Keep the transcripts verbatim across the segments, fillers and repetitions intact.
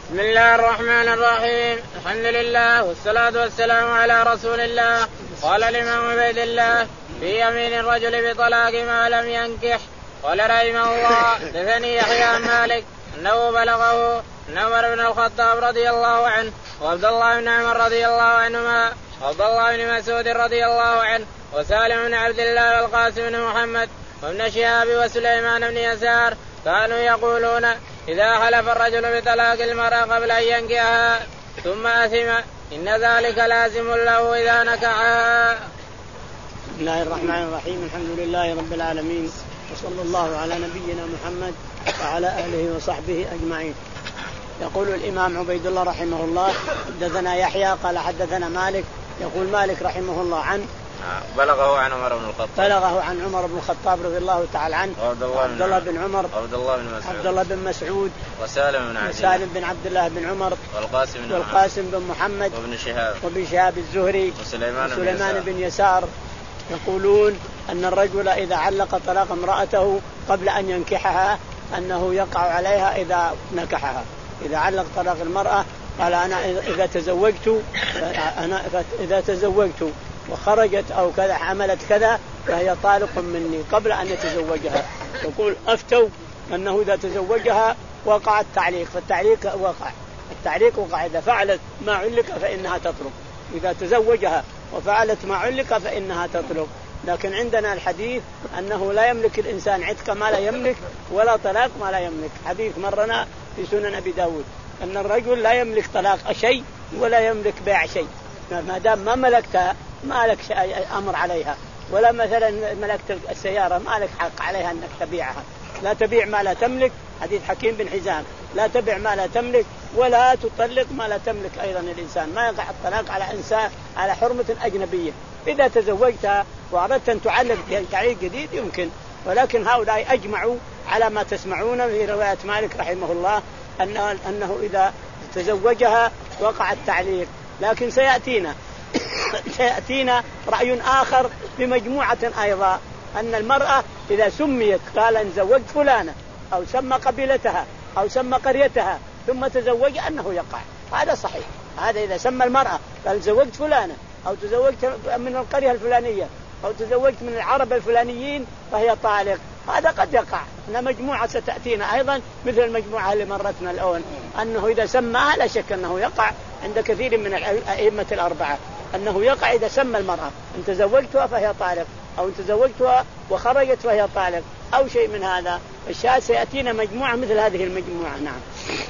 بسم الله الرحمن الرحيم. الحمد لله والصلاة والسلام على رسول الله. قال الإمام عبيد الله في يمين الرجل بطلاق ما لم ينكح. قال رحمه الله حدثني يحيى عن مالك أنه بلغه أن عمر بن الخطاب رضي الله عنه وعبد الله بن عمر رضي الله عنهما وعبد الله بن مسعود رضي الله عنه وسالم بن عبد الله والقاسم بن محمد وابن شهاب وسليمان بن يسار كانوا يقولون إذا حلف الرجل بطلاق المرأة قبل أن ينكحها ثم أثم إن ذلك لازم له إذا نكحها. بسم الله الرحمن الرحيم. الحمد لله رب العالمين وصلى الله على نبينا محمد وعلى آله وصحبه أجمعين. يقول الإمام عبيد الله رحمه الله حدثنا يحيى قال حدثنا مالك. يقول مالك رحمه الله عن بلغه عن عمر بن الخطاب بلغه عن عمر بن الخطاب رضي الله تعالى عنه وعبد الله, عبد الله بن عمر عبد الله بن مسعود عبد الله بن مسعود وسالم بن عبد سالم بن عبد الله بن عمر والقاسم بن والقاسم بن محمد وابن شهاب وابن شهاب الزهري وسليمان, وسليمان بن يسار يقولون أن الرجل إذا علق طلاق امرأته قبل أن ينكحها أنه يقع عليها إذا نكحها. إذا علق طلاق المرأة قال أنا إذا تزوجت أنا إذا تزوجت وخرجت أو كذا عملت كذا فهي طالق مني قبل أن يتزوجها. يقول أفتوا أنه إذا تزوجها وقع التعليق، فالتعليق وقع التعليق وقع إذا فعلت ما علق فإنها تطلق، إذا تزوجها وفعلت ما علق فإنها تطلق. لكن عندنا الحديث أنه لا يملك الإنسان عتق ما لا يملك ولا طلاق ما لا يملك. حديث مرنا في سنن أبي داود أن الرجل لا يملك طلاق شيء ولا يملك بيع شيء، ما دام ما ملكتها ما لك أمر عليها. ولا مثلا ملكت السيارة ما لك حق عليها أنك تبيعها. لا تبيع ما لا تملك، حديث حكيم بن حزام، لا تبيع ما لا تملك ولا تطلق ما لا تملك. أيضا الإنسان ما يقع الطلاق على إنسان على حرمة أجنبية. إذا تزوجتها وأردت أن تعلق تعليق جديد يمكن، ولكن هؤلاء أجمعوا على ما تسمعون في رواية مالك رحمه الله أنه, أنه إذا تزوجها وقع التعليق. لكن سيأتينا سيأتينا رأي آخر بمجموعة أيضا أن المرأة إذا سميت قال إن زوجت فلانة أو سمى قبيلتها أو سمى قريتها ثم تزوج أنه يقع. هذا صحيح، هذا إذا سمى المرأة قال زوجت فلانة أو تزوجت من القرية الفلانية أو تزوجت من العرب الفلانيين فهي طالق، هذا قد يقع. أن مجموعة ستأتينا أيضا مثل المجموعة اللي مرتنا الآن أنه إذا سمى لا شك أنه يقع عند كثير من الأئمة الأربعة أنه يقع إذا سمى المرأة إن تزوجتها فهي طالق أو إن تزوجتها وخرجت فهي طالق أو شيء من هذا. الشاهد سيأتينا مجموعة مثل هذه المجموعة. نعم.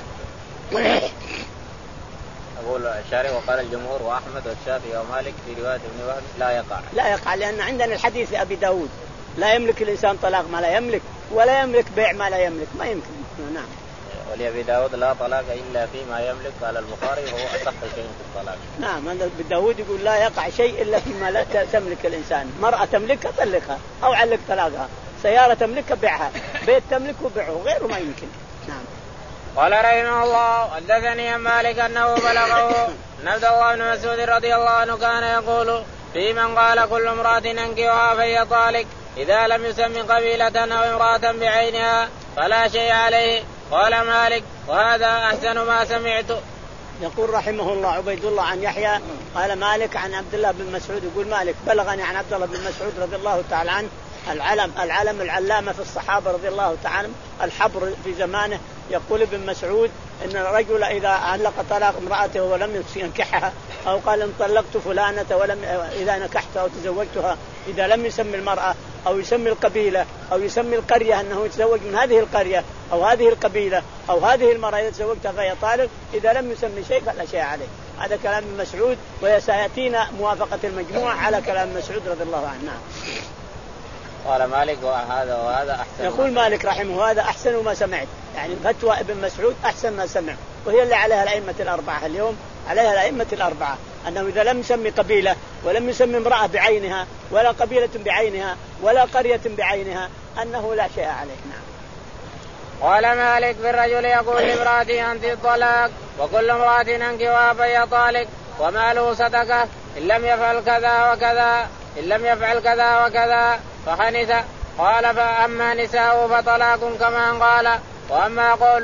أقول الشارع وقال الجمهور وأحمد والشافعي ومالك في رواية ابن وهب لا يقع لا يقع لأن عندنا الحديث لأبي داود لا يملك الإنسان طلاق ما لا يملك ولا يملك بيع ما لا يملك، ما يمكن. نعم. ولأبي داود لا طلاق إلا فيما يملك قال البخاري وهو أصح شيء في الطلاق. نعم. أبي داود يقول لا يقع شيء إلا فيما لا تملك الإنسان. مرأة تملكها طلقها أو علق طلاقها، سيارة تملكها بيعها، بيت تملكه بيعه، غيره ما يمكن. نعم. قال رحمه الله حدثني مالك أنه بلغه أن عبد الله بن مسعود رضي الله عنه كان يقول في من قال كل امرأة أنكحها فهي طالق إذا لم يسمي قبيلة أو امرأة بعينها فلا شيء عليه. قال مالك وهذا أحسن ما سمعت. يقول رحمه الله عبيد الله عن يحيى قال مالك عن عبد الله بن مسعود يقول مالك بلغني عن عبد الله بن مسعود رضي الله تعالى عنه العلم العلم العلامة في الصحابة رضي الله تعالى الحبر في زمانه. يقول ابن مسعود إن الرجل إذا علق طلاق امرأته ولم ينكحها أو قال إن طلقت فلانة ولم إذا نكحتها أو تزوجتها إذا لم يسمي المرأة أو يسمي القبيلة أو يسمي القرية أنه يتزوج من هذه القرية أو هذه القبيلة أو هذه المرأة إذا تزوجتها فهي طالق إذا لم يسمي شيء فلا شيء عليه. هذا كلام ابن مسعود وسيأتينا موافقة المجموعة على كلام مسعود رضي الله عنه. قال مالك وهذا وهذا أحسن. يقول مالك رحمه هذا أحسن ما سمعت، يعني فتوى ابن مسعود أحسن ما سمع، وهي اللي عليها الأئمة الأربعة اليوم، عليها الأئمة الأربعة أنه إذا لم يسمي قبيلة ولم يسمي امرأة بعينها ولا قبيلة بعينها ولا قرية بعينها أنه لا شيء عليه. نعم. قال مالك في الرجل يقول لامرأته أنت الطلاق وكل امرأة أنكحها فهي طالق وماله صدقة إن لم يفعل كذا وكذا إن لم يفعل كذا وكذا فخنث. قال فأما نساء فطلاق كما قال، وأما قوله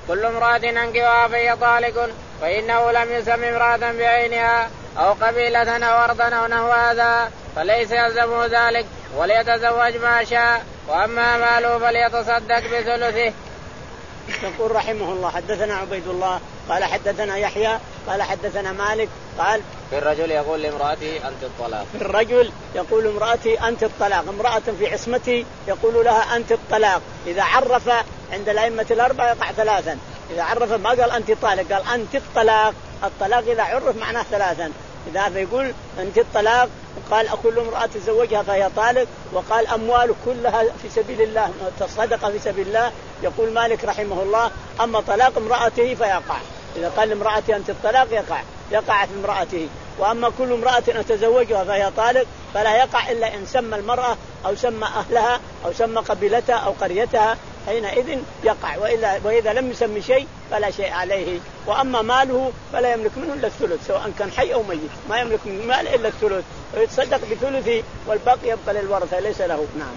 كل امرأة أنكحها فهي طالق فإنه لم يسم امرأة بعينها أو قبيلة أو أرضا أو نحو هذا فليس يلزمه ذلك وليتزوج ما شاء وأما ماله فليتصدق بثلثه. يقول رحمه الله حدثنا عبيد الله قال حدثنا يحيى قال حدثنا مالك قال في الرجل يقول لامرأته أنت الطلاق. في الرجل يقول امرأتي أنت الطلاق، امرأة في عصمتي يقول لها أنت الطلاق. إذا عرف عند الأئمة الأربعة يقع ثلاثا، إذا عرف ما قال أنت طالق قال أنت الطلاق. الطلاق إذا عرف معناه ثلاثا، إذا بيقول أنت الطلاق وقال أكل امرأة تزوجها فهي طالق وقال أمواله كلها في سبيل الله تصدق في سبيل الله يقول مالك رحمه الله أما طلاق امرأته فيقع. إذا قال امرأتي أنت الطلاق يقع يقع في امرأته، وأما كل امرأة أتزوجها فهي طالق فلا يقع إلا إن سمى المرأة أو سمى أهلها أو سمى قبيلتها أو قريتها حينئذ يقع، وإلا وإذا لم يسمي شيء فلا شيء عليه. وأما ماله فلا يملك منه إلا الثلث سواء كان حي أو ميت، ما يملك من مال إلا الثلث ويتصدق بثلثه والباقي يبقى للورثة ليس له. نعم.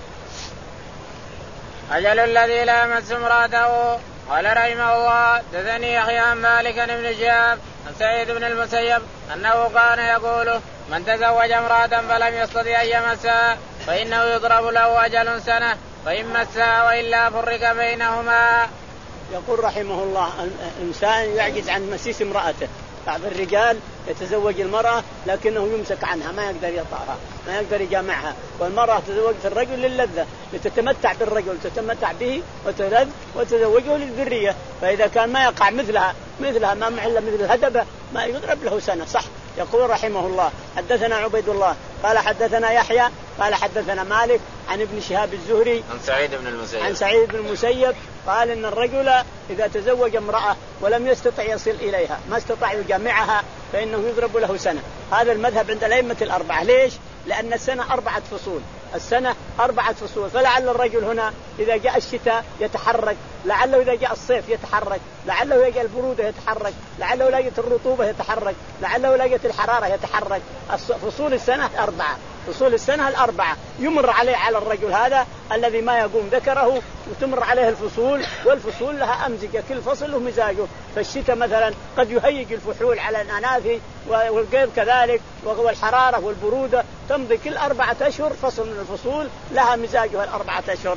أجل الذي لا يمس امرأته. قال رحمه الله دثني يحيى عن مالك بن شهاب عن سعيد بن المسيب أنه كان يقول من تزوج امرأة فلم يستطع أن يمسها فإنه يضرب له أجل سنة فإن مسها وإلا فرق بينهما. يقول رحمه الله الإنسان يعجز عن مسيس امرأته. بعض الرجال يتزوج المرأة لكنه يمسك عنها ما يقدر يطأها ما يقدر يجامعها، والمرأة تزوجت الرجل للذة لتتمتع بالرجل تتمتع به وتلذ وتزوجه للذرية، فإذا كان ما يقع مثلها مثلها ما معلا مثل الهدبة ما يضرب له سنة. صح. يقول رحمه الله حدثنا عبيد الله قال حدثنا يحيى قال حدثنا مالك عن ابن شهاب الزهري عن سعيد بن المسيب عن سعيد بن المسيب قال إن الرجل إذا تزوج امرأة ولم يستطع يصل إليها ما استطاع يجامعها فإنه يضرب له سنة. هذا المذهب عند الأئمة الأربعة. ليش؟ لأن السنة أربعة فصول، السنة أربعة فصول، فلعل الرجل هنا إذا جاء الشتاء يتحرك، لعله إذا جاء الصيف يتحرك، لعله إذا جاء البرودة يتحرك، لعله إذا جاءت الرطوبة يتحرك، لعله إذا جاءت الحرارة يتحرك. فصول السنة أربعة، فصول السنة الأربعة يمر عليه على الرجل هذا الذي ما يقوم ذكره وتمر عليه الفصول، والفصول لها أمزجة كل فصل له مزاجه. فالشتاء مثلا قد يهيج الفحول على الأناثي والقيض كذلك، والحرارة والبرودة تمضي كل أربعة أشهر فصل من الفصول لها مزاجها الأربعة أشهر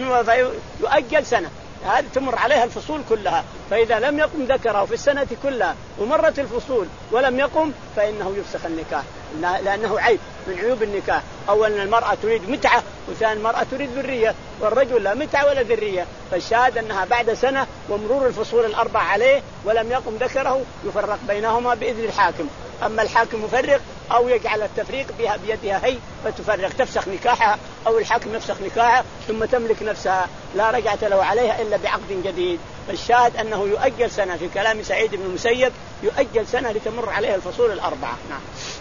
فيؤجل سنة. هذه تمر عليها الفصول كلها، فإذا لم يقم ذكره في السنة كلها ومرت الفصول ولم يقم فإنه يفسخ النكاح، لأنه عيب من عيوب النكاح. أولا المرأة تريد متعة، وثانيا المرأة تريد ذرية، والرجل لا متعة ولا ذرية. فالشاهد أنها بعد سنة ومرور الفصول الأربع عليه ولم يقم ذكره يفرق بينهما بإذن الحاكم. أما الحاكم يفرق أو يجعل التفريق بها بيدها هي فتفرق تفسخ نكاحها، أو الحاكم يفسخ نكاحها ثم تملك نفسها لا رجعة له عليها إلا بعقد جديد. فالشاهد أنه يؤجل سنة في كلام سعيد بن المسيب، يؤجل سنة لتمر عليها الفصول الأربعة. نعم.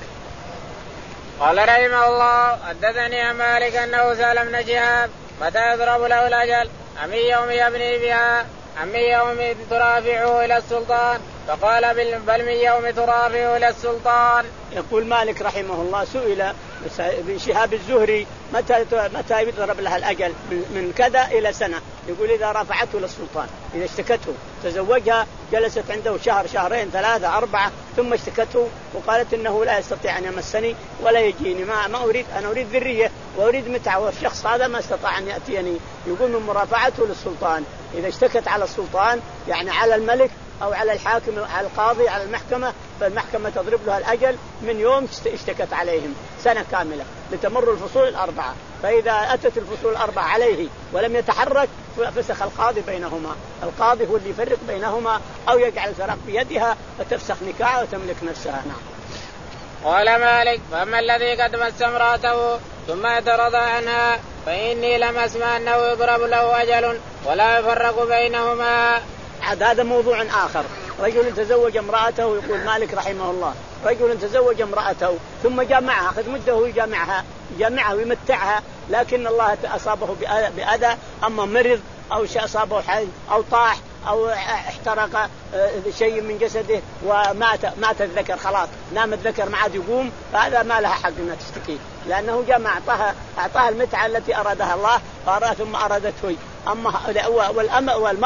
قال رحمه الله حدثني مالك أنه سأل ابن شهاب متى يضرب له الأجل أم يوم يبني بها أم يوم ترافعه إلى السلطان؟ فقال بل من يوم ترافعه إلى السلطان. يقول مالك رحمه الله سئل ابن شهاب الزهري متى متى يضرب لها الأجل من كذا إلى سنة. يقول إذا رفعته للسلطان، إذا اشتكته تزوجها جلست عنده شهر شهرين ثلاثة أربعة ثم اشتكته وقالت إنه لا يستطيع أن يمسني ولا يجيني، ما ما أريد، أنا أريد ذرية وأريد متعة، والشخص هذا ما استطاع أن يأتيني. يقول من مرافعته للسلطان. إذا اشتكت على السلطان يعني على الملك أو على الحاكم على القاضي على المحكمة، فالمحكمة تضرب لها الأجل من يوم اشتكت عليهم سنة كاملة لتمر الفصول الأربعة. فإذا أتت الفصول الأربعة عليه ولم يتحرك فسخ القاضي بينهما، القاضي هو اللي يفرق بينهما أو يجعل الفرق بيدها فتفسخ نكاحها وتملك نفسها. نعم. قال مالك فأما الذي قد مس امرأته ثم يترضى عنها فإني لم أسمع أنه يضرب له أجل ولا يفرق بينهما. عاد هذا موضوع آخر. رجل تزوج امرأته، يقول مالك رحمه الله رجل تزوج امرأته ثم جامعها، أخذ مده يجامعها يجامعها ويمتعها، لكن الله أصابه بأذى، أما مرض أو شيء أصابه حي أو طاح أو احترق شيء من جسده ومات مات الذكر خلاص نام الذكر ما عاد يقوم، فهذا ما لها حق أنها تشتكي، لأنه جمع أعطاها أعطاها المتعة التي أرادها الله فأراد ثم أرادته. أما والأم والمرض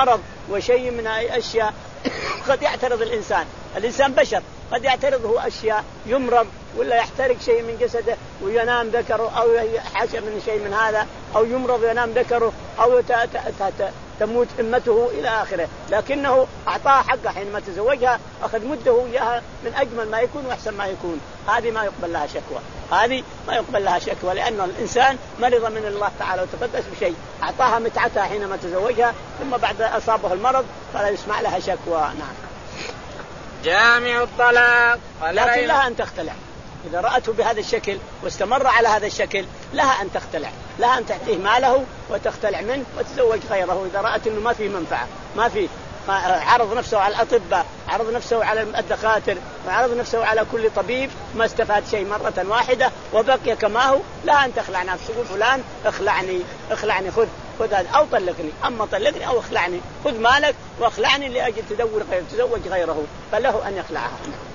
وشيء من أشياء قد يعترض الإنسان. الإنسان بشر، قد يعترض هو أشياء، يمرض ولا يحترق شيء من جسده وينام ذكره، أو حاشا من شيء من هذا، أو يمرض وينام ذكره، أو تموت أمته إلى آخره. لكنه أعطاها حقها حينما تزوجها، أخذ مده إياها من أجمل ما يكون وأحسن ما يكون. هذه ما يقبل لها شكوى، هذه ما يقبل لها شكوى، لأن الإنسان مرض من الله تعالى وتقدس بشيء، أعطاها متعتها حينما تزوجها، ثم بعد أصابه المرض فلا يسمع لها شكوى. نعم. جامع الطلاق. لكن لها أن تختلع إذا رأته بهذا الشكل واستمر على هذا الشكل، لها أن تختلع، لها أن تعطيه ماله وتختلع منه وتزوج غيره إذا رأت أنه ما فيه منفعة، ما فيه، عرض نفسه على الأطباء، عرض نفسه على الدكاتر، وعرض نفسه على كل طبيب، ما استفاد شيء مرة واحدة وبقي كما هو، لها أن تخلع نفسه. تقول فلان اخلعني اخلعني خذ خذ هذا أو طلقني، أما طلقني أو اخلعني، خذ مالك واخلعني لأجل تدور غيره تزوج غيره، فله أن يخلعها.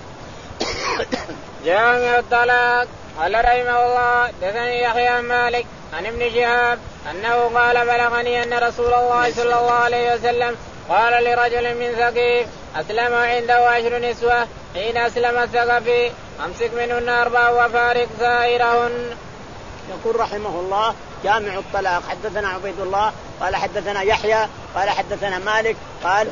جامع الطلاق. قال رحمه الله دثني يحيى مالك عن ابن شهاب أنه قال بلغني أن رسول الله صلى الله عليه وسلم قال لرجل من ثقيف أسلم عنده عشر نسوة، حين أسلم الثقفي أمسك منهن أربع وفارق سائرهن. يقول رحمه الله جامع الطلاق. حدثنا عبيد الله قال حدثنا يحيى قال حدثنا مالك قال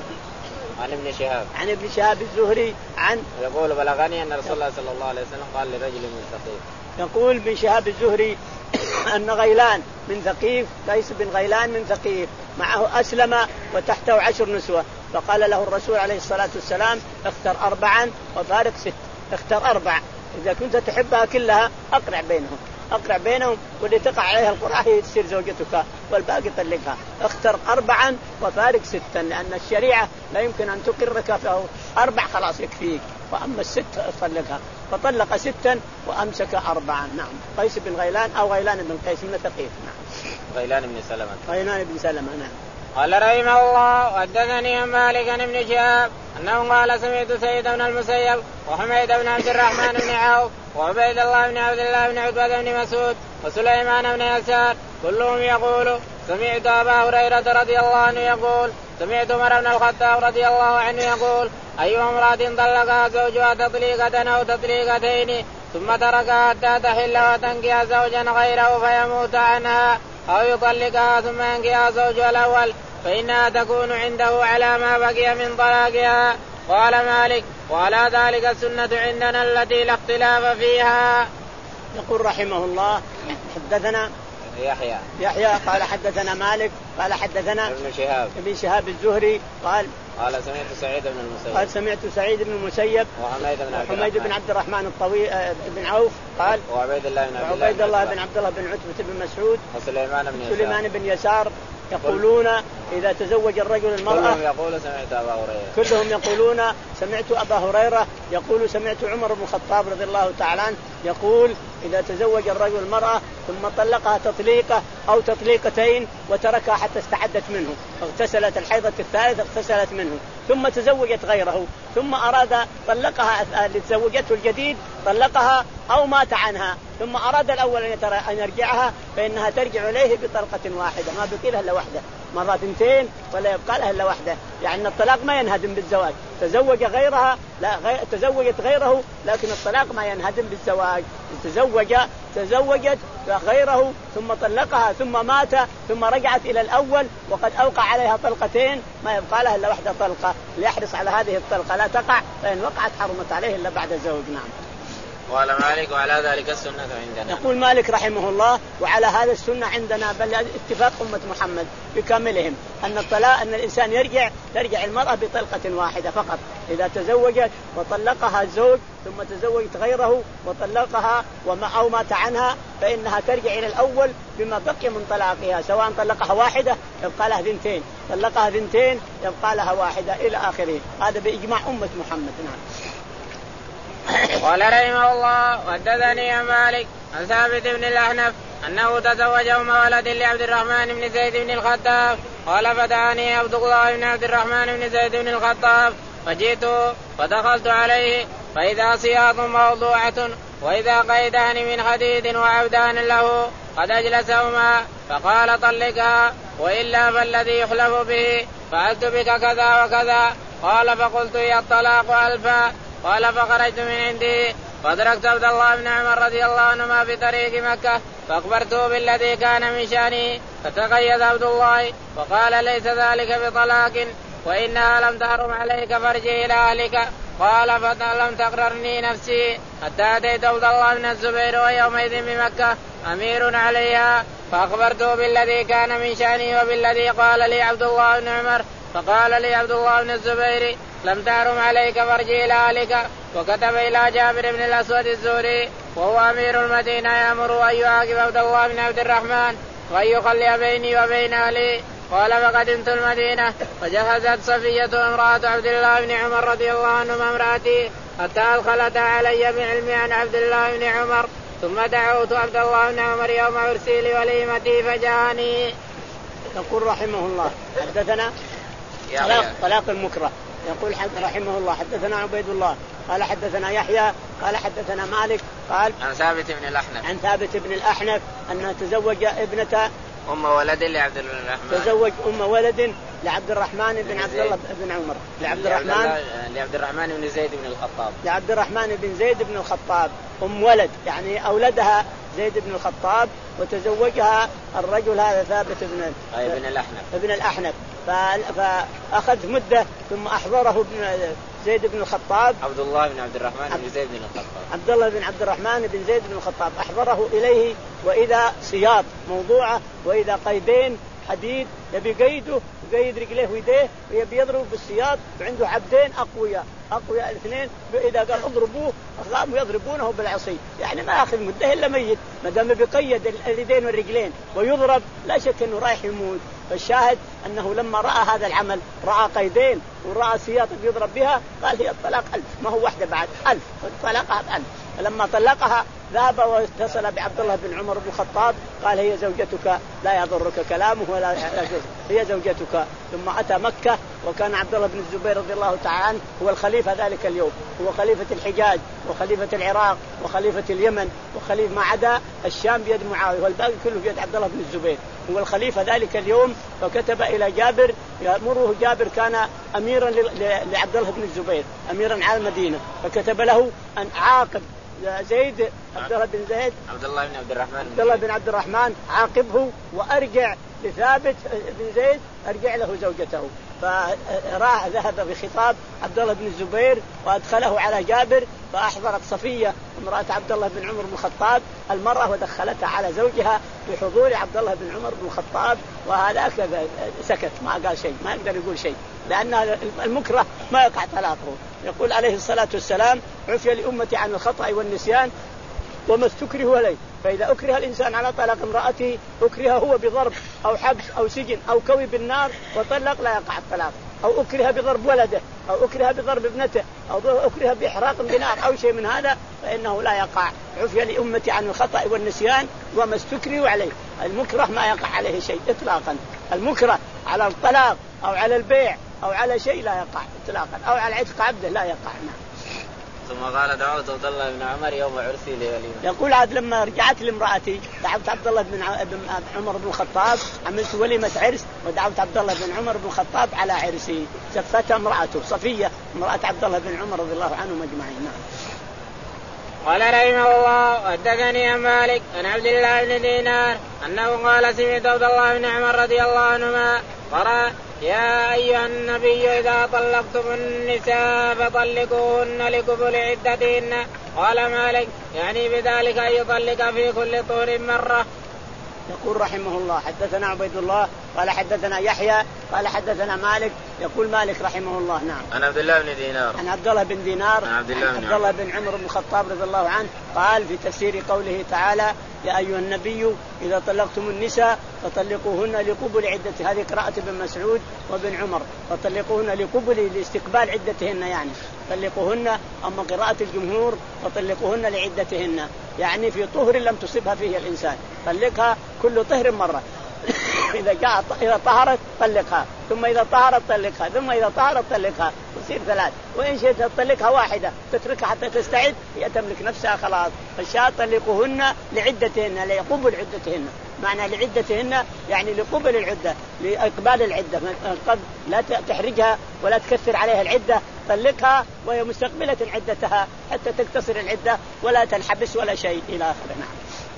عن ابن شهاب عن ابن شهاب الزهري عن يقول بلغني أن رسول الله صلى الله عليه وسلم قال لرجل من ثقيف. يقول ابن شهاب الزهري أن غيلان من ثقيف، قيس بن غيلان من ثقيف، معه أسلم وتحته عشر نسوة، فقال له الرسول عليه الصلاة والسلام اختر أربعا وفارق ست. اختر أربع، إذا كنت تحبها كلها أقرع بينهم أقرع بينهم واللي تقع عليها القرعة هي تصير زوجتك والباقي طلقها. اختر أربعا وفارق ستا، لأن الشريعة لا يمكن أن تقرك فيه أربع خلاص يكفيك، وأما الست طلقها، فطلق ستا وأمسك أربعا. نعم. قيس بن غيلان أو غيلان بن قيس من ثقيف. نعم. غيلان بن سلمة. غيلان بن سلمة. نعم. قال رحمه الله حدثني مالك عن ابن شهاب أنه قال سمعت سعيد بن المسيب وحميد بن عبد الرحمن بن عوف وعبيد الله بن عبد الله بن عتبة بن مسعود وسليمان بن يسار كلهم يقول سمعت أبا هريرة رضي الله عنه يقول سمعت عمر بن الخطاب رضي الله عنه يقول أيها امرأة طلقها زوجها تطليقة أو تطليقتين ثم تركها حتى تحل وتنكح زوجا غيره فيموت عنها أو يطلقها ثم ينكح زوجها الأول فإنها تكون عنده على ما بقي من طلاقها. قال مالك وعلى ذلك السنة عندنا التي لا اختلاف فيها. يقول رحمه الله حدثنا يحيى يحيى قال حدثنا مالك قال حدثنا ابن شهاب ابن شهاب الزهري قال قال سمعت سعيد بن المسيب قال سمعت سعيد بن المسيب وحميد بن عبد وحميد بن عبد الرحمن الطويل بن عوف قال وعبيد الله بن عبد وعبيد الله بن عبد الله بن عتبة بن مسعود وسليمان بن سليمان بن يسار يقولون إذا تزوج الرجل المرأة كلهم يقول سمعت أبا هريرة كلهم يقولون سمعت أبا هريرة يقول سمعت عمر بن الخطاب رضي الله تعالى عنه يقول إذا تزوج الرجل المرأة ثم طلقها تطليقة أو تطليقتين وتركها حتى استعدت منه، اغتسلت الحيضة الثالثة اغتسلت منه، ثم تزوجت غيره، ثم أراد طلقها اللي تزوجته الجديد طلقها أو مات عنها، ثم أراد الأول أن يرجعها فإنها ترجع إليه بطلقة واحدة، ما بقي لها إلا واحدة، مرة اثنتين ولا يبقى لها إلا واحدة، يعني الطلاق ما ينهدم بالزواج. تزوج غيرها لا غير تزوجت غيره لكن الطلاق ما ينهدم بالزواج. تزوج تزوجت غيره ثم طلقها ثم مات ثم رجعت إلى الأول وقد أوقع عليها طلقتين ما يبقى لها إلا واحدة طلقة، ليحرص على هذه الطلقة لا تقع، فإن وقعت حرمت عليه إلا بعد زوج. نعم. قال مالك وعلى ذلك السنة عندنا. يقول مالك رحمه الله وعلى هذا السنة عندنا، بل اتفاق أمة محمد بكاملهم أن الطلاق أن الإنسان يرجع ترجع المرأة بطلقة واحدة فقط. إذا تزوجت وطلقها الزوج ثم تزوجت غيره وطلقها وما أو مات عنها فإنها ترجع إلى الأول بما بقي من طلاقها، سواء طلقها واحدة يبقى لها ثنتين، طلقها ثنتين يبقى لها واحدة إلى آخره. هذا بإجماع أمة محمد. نعم. قال رحمه الله حدثني عن مالك عن ثابت بن الأحنف أنه تزوج أم ولد لعبد الرحمن بن زيد بن الخطاب قال فدعاني عبد الله بن عبد الرحمن بن زيد بن الخطاب فجئت فدخلت عليه فإذا سياط موضوعة وإذا قيدان من حديد وعبدان له قد أجلسهما فقال طلقها وإلا فالذي يحلف به فعلت بك كذا وكذا. قال فقلت هي الطلاق ألفا. قال فخرجت من عندي فأدركت عبد الله بن عمر رضي الله عنهما في طريق مكة فأخبرته بالذي كان من شأني فتقيد عبد الله وقال ليس ذلك بطلاق وإنها لم تحرم عليك فارجع إلى أهلك. قال فلم تقررني نفسي حتى أتيت عبد الله بن الزبير ويومئذ بمكة أمير عليها فأخبرته بالذي كان من شأني وبالذي قال لي عبد الله بن عمر. فقال لي عبد الله بن الزبير لم تحرم عليك فارجع إلى أهلك. وكتب إلى جابر بن الأسود الزهري وهو أمير المدينة يأمر أن يعاقب عبد الله بن عبد الرحمن وأن يخلي بيني وبين أهلي. قال فقدمت المدينة فجهزت صفية امرأة عبد الله بن عمر رضي الله عنهما امرأتي حتى أدخلت علي بعلمي عن عبد الله بن عمر. ثم دعوت عبد الله بن عمر يوم عرسي لوليمتي فجاءني. يقول رحمه الله حدثنا طلاق, طلاق المكره. يقول رحمه الله حدثنا عبيد الله قال حدثنا يحيى قال حدثنا مالك قال عن ثابت بن الأحنف عن ثابت بن الأحنف أنه تزوج ابنة أم ولد لعبد الرحمن تزوج أم ولد لعبد الرحمن بن عبد الله بن عمر لعبد الرحمن لعبد الرحمن بن زيد بن الخطاب لعبد الرحمن بن زيد بن الخطاب أم ولد يعني أولدها زيد بن الخطاب وتزوجها الرجل هذا ثابت بن ابن الأحنف ابن الأحنف فأخذ مدة ثم أحضره ابن زيد بن الخطاب عبد الله بن عبد الرحمن بن زيد بن الخطاب عبد الله بن عبد الرحمن بن زيد بن الخطاب أحضره إليه وإذا سياط موضوعة وإذا قيدين حديد يبي قيده قيد رجليه ويديه ويبي يضرب بالسياط وعنده عبدين أقوياء أقوياء الاثنين إذا قال اضربوه قاموا يضربونه بالعصي يعني ما أخذ مدة إلا ميت ما دام بقيد اليدين والرجلين ويضرب لا شك أنه رايح يموت. فالشاهد أنه لما رأى هذا العمل رأى قيدين ورأى سياط يضرب بها قال هي الطلاق ألف ما هو واحدة بعد ألف طلقها بألف. فلما طلقها ذهب واتصل بعبد الله بن عمر بن الخطاب قال هي زوجتك لا يضرك كلامه ولا هي زوجتك. ثم أتى مكة وكان عبد الله بن الزبير رضي الله تعالى عنه هو الخليفة ذلك اليوم هو خليفة الحجاز وخليفة العراق وخليفة اليمن وخليفة ما عدا الشام بيد معاوية والباقي كله بيد عبد الله بن الزبير هو الخليفة ذلك اليوم. فكتب إلى جابر يأمره جابر كان أميرا لعبد الله بن الزبير أميرا على المدينة فكتب له أن عاقب زيد عبد الله بن زيد عبد الله بن عبد الرحمن عبد الله بن عبد الرحمن عاقبه وأرجع لثابت بن زيد أرجع له زوجته. فراح ذهب بخطاب عبد الله بن الزبير وأدخله على جابر فأحضرت صفية امرأة عبد الله بن عمر بن الخطاب المرأة ودخلتها على زوجها بحضور عبد الله بن عمر بن الخطاب وهذا سكت ما قال شيء ما يقدر يقول شيء لأن المكره ما يقع طلاقه. يقول عليه الصلاة والسلام عفي لأمتي عن الخطأ والنسيان وما استكره عليه. فإذا أكره الإنسان على طلاق امرأته أكره هو بضرب أو حبس أو سجن أو كوي بالنار وطلق لا يقع الطلاق أو أكره بضرب ولده أو أكره بضرب ابنته أو أكره بإحراق بنار أو شيء من هذا فإنه لا يقع. عفي لأمتي عن الخطأ والنسيان وما استكره عليه. المكره ما يقع عليه شيء إطلاقا. المكره على الطلاق أو على البيع أو على شيء لا يقع إطلاقا أو على عتق عبده لا يقع. ثم قال دعوت عبد الله بن عمر يوم عرسي لوليمة. يقول عاد لما رجعت لامرأتي دعوت عبد الله بن عمر بن الخطاب عملت وليمة عرس ودعوت عبد الله بن عمر بن الخطاب على عرسي زفتها امرأته صفية امرأة عبد الله بن عمر رضي الله عنهم أجمعين. قال رحمه الله حدثني عن مالك عن عبد الله بن دينار أنه قال سمعت عبد الله بن عمر رضي الله عنهما قرأ يا أيها النبي إذا طلقتم النساء فطلقوهن لقبل عدتهن. قال مالك يعني بذلك أن يطلق في كل طهر مرة. يقول رحمه الله حدثنا عبيد الله قال حدثنا يحيى قال حدثنا مالك. يقول مالك رحمه الله نعم عن عبد الله بن دينار عن عبد الله بن دينار عن عبد الله, عن عبد الله بن عمر بن الخطاب رضي الله عنه قال في تفسير قوله تعالى يا أيها النبي إذا طلقتم النساء فطلقوهن لقبل عدة. هذه قراءة ابن مسعود وابن عمر فطلقوهن لقبل لاستقبال عدتهن يعني طلقوهن. أما قراءة الجمهور فطلقوهن لعدتهن يعني في طهر لم تصبها فيه الإنسان طلقها كل طهر مرة. إذا جاء إذا طهرت طلقها ثم إذا طهرت طلقها ثم إذا طهرت طلقها تصير ثلاث. وإن شئت تطلقها واحدة تتركها حتى تستعد هي تملك نفسها خلاص. فالشاة طلقوهن لعدتهن ليقبل عدتهن معنى لعدتهن يعني لقبل العدة، لإقبال العدة، قد لا تحرجها ولا تكثر عليها العدة، طلقها وهي مستقبلة عدتها حتى تقتصر العدة ولا تنحبس ولا شيء إلى آخره. نعم.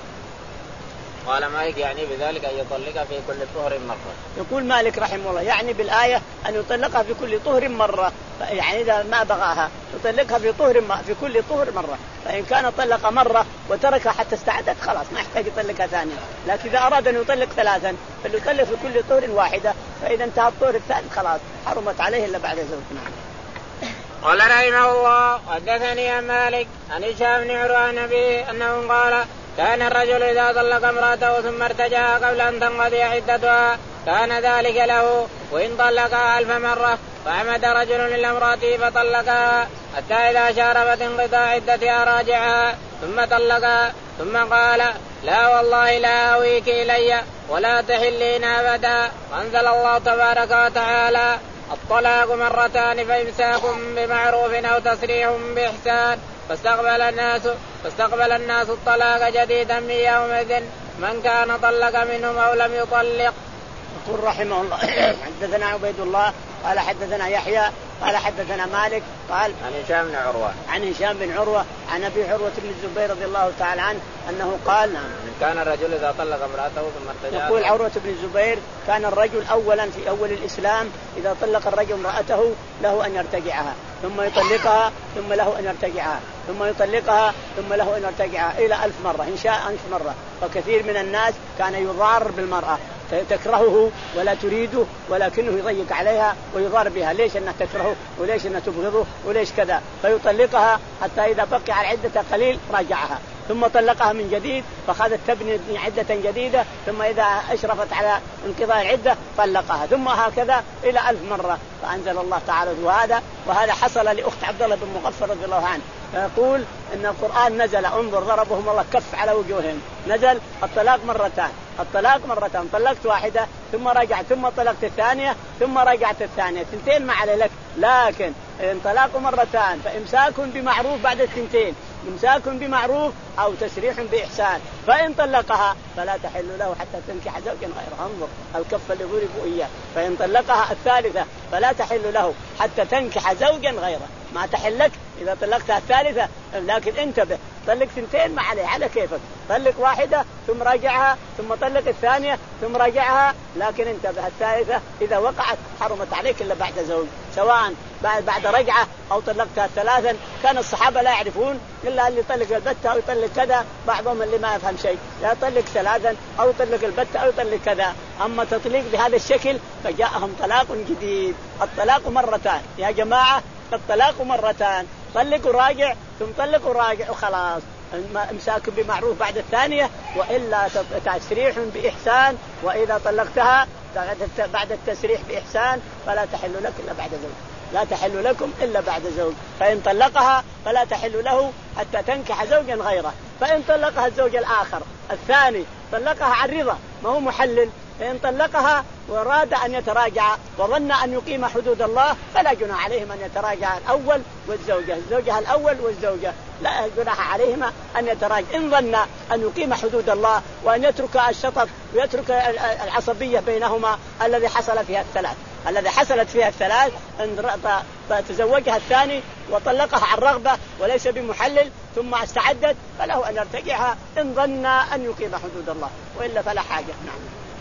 قال مالك يعني بذلك أن يطلقها في كل طهر مرة. يقول مالك رحمه الله يعني بالآية أن يطلقها في كل طهر مرة، يعني إذا ما بغاها يطلقها في طهر في كل طهر مرة، فإن كان طلق مرة وتركها حتى استعدت خلاص ما يحتاج يطلقها ثانية، لكن إذا أراد أن يطلق ثلاثا فليطلق في كل طهر واحدة، فإذا انتهى الطهر الثالث خلاص حرمت عليه إلا بعد زوج. نعم. قال رحمه الله حدثني عن مالك عن هشام بن عروة عن أبيه أنه قال كان الرجل إذا طلق امرأته ثم ارتجعها قبل أن تنقضي عدتها كان ذلك له، وإن طلقها ألف مرة فعمد رجل إلى امرأته فطلقها حتى إذا شاربت انقضاء عدتها راجعها ثم طلقها ثم قال لا والله لا أويك إلي ولا تحلين أبدا، وأنزل الله تبارك وتعالى الطلاق مرتان فإمساك بمعروف أو تسريح بإحسان، فاستقبل الناس فاستقبل الناس الطلاق جديدا من يومئذ من كان طلق منهم أو لم يطلق. يقول رحمه الله حدثنا عبيد الله قال حدثنا يحيى قال حدثنا مالك قال عن هشام بن عروة عن هشام بن عروة عن أبي عروة بن الزبير رضي الله تعالى عنه أنه قال نعم كان الرجل إذا طلق امرأته ثم ارتجعها. يقول عروة بن الزبير كان الرجل أولا في أول الإسلام إذا طلق الرجل امرأته له أن يرتجعها ثم يطلقها ثم له أن يرتجعها ثم يطلقها ثم له أن يرتجعها إلى ألف مرة إن شاء ألف مرة. وكثير من الناس كان يضار بالمرأة تكرهه ولا تريده ولكنه يضيق عليها ويضار بها، ليش أنها تكرهه وليش أنها تبغضه وليش كذا، فيطلقها حتى إذا بقي على عدة قليل راجعها ثم طلقها من جديد فأخذت تبني عدة جديدة ثم إذا أشرفت على انقضاء العدة طلقها ثم هكذا إلى ألف مرة. فأنزل الله تعالى وهذا وهذا حصل لأخت عبد الله بن مغفر رضي الله عنه، فيقول إن القرآن نزل انظر ضربهم الله كف على وجوههم، نزل الطلاق مرتان الطلاق مرتان طلقت واحدة ثم رجعت ثم طلقت الثانية ثم رجعت الثانية تنتين ما عليه لك، لكن إن طلاق مرتان فإمساك بمعروف بعد الثنتين إمساك بمعروف أو تسريح بإحسان، فإن طلقها فلا تحل له حتى تنكح زوجا غيره. انظر الكف اللي ضربوا إياه، فإن طلقها الثالثة فلا تحل له حتى تنكح زوجا غيره، ما تحلك إذا طلقتها الثالثة، لكن انتبه طلق ثنتين ما عليه على كيفك، طلق واحدة ثم راجعها ثم طلق الثانية ثم راجعها، لكن انتبه الثالثة إذا وقعت حرمت عليك إلا بعد زوج، سواء بعد بعد رجعة أو طلقتها ثلاثا. كان الصحابة لا يعرفون إلا اللي يطلق البتة أو يطلق كذا، بعضهم اللي ما يفهم شيء لا يطلق ثلاثا أو يطلق البتة أو يطلق كذا، أما تطليق بهذا الشكل فجاءهم طلاق جديد. الطلاق مرتان يا جماعة، الطلاق مرتان، طلق وراجع ثم طلق وراجع وخلاص، امساك بمعروف بعد الثانية وإلا تسريح بإحسان، وإذا طلقتها بعد التسريح بإحسان فلا تحل لك إلا بعد زوج، لا تحل لكم إلا بعد زوج، فإن طلقها فلا تحل له حتى تنكح زوجا غيره. فإن طلقها الزوج الآخر الثاني طلقها عن رضا ما هو محلل، فإن طلقها وأراد أن يتراجع وظن أن يقيم حدود الله فلا جناح عليهم أن يتراجع الأول والزوجة الزوجة الأول والزوجة لا جناح عليهما أن يتراجع إن ظن أن يقيم حدود الله وأن يترك الشطط ويترك العصبية بينهما الذي حصل فيها الثلاث الذي حصلت فيها الثلاث أن تزوجها الثاني وطلقها عن رغبة وليس بمحلل ثم استعدت فله أن يرتجعها إن ظن أن يقيم حدود الله، وإلا فلا حاجة. نعم.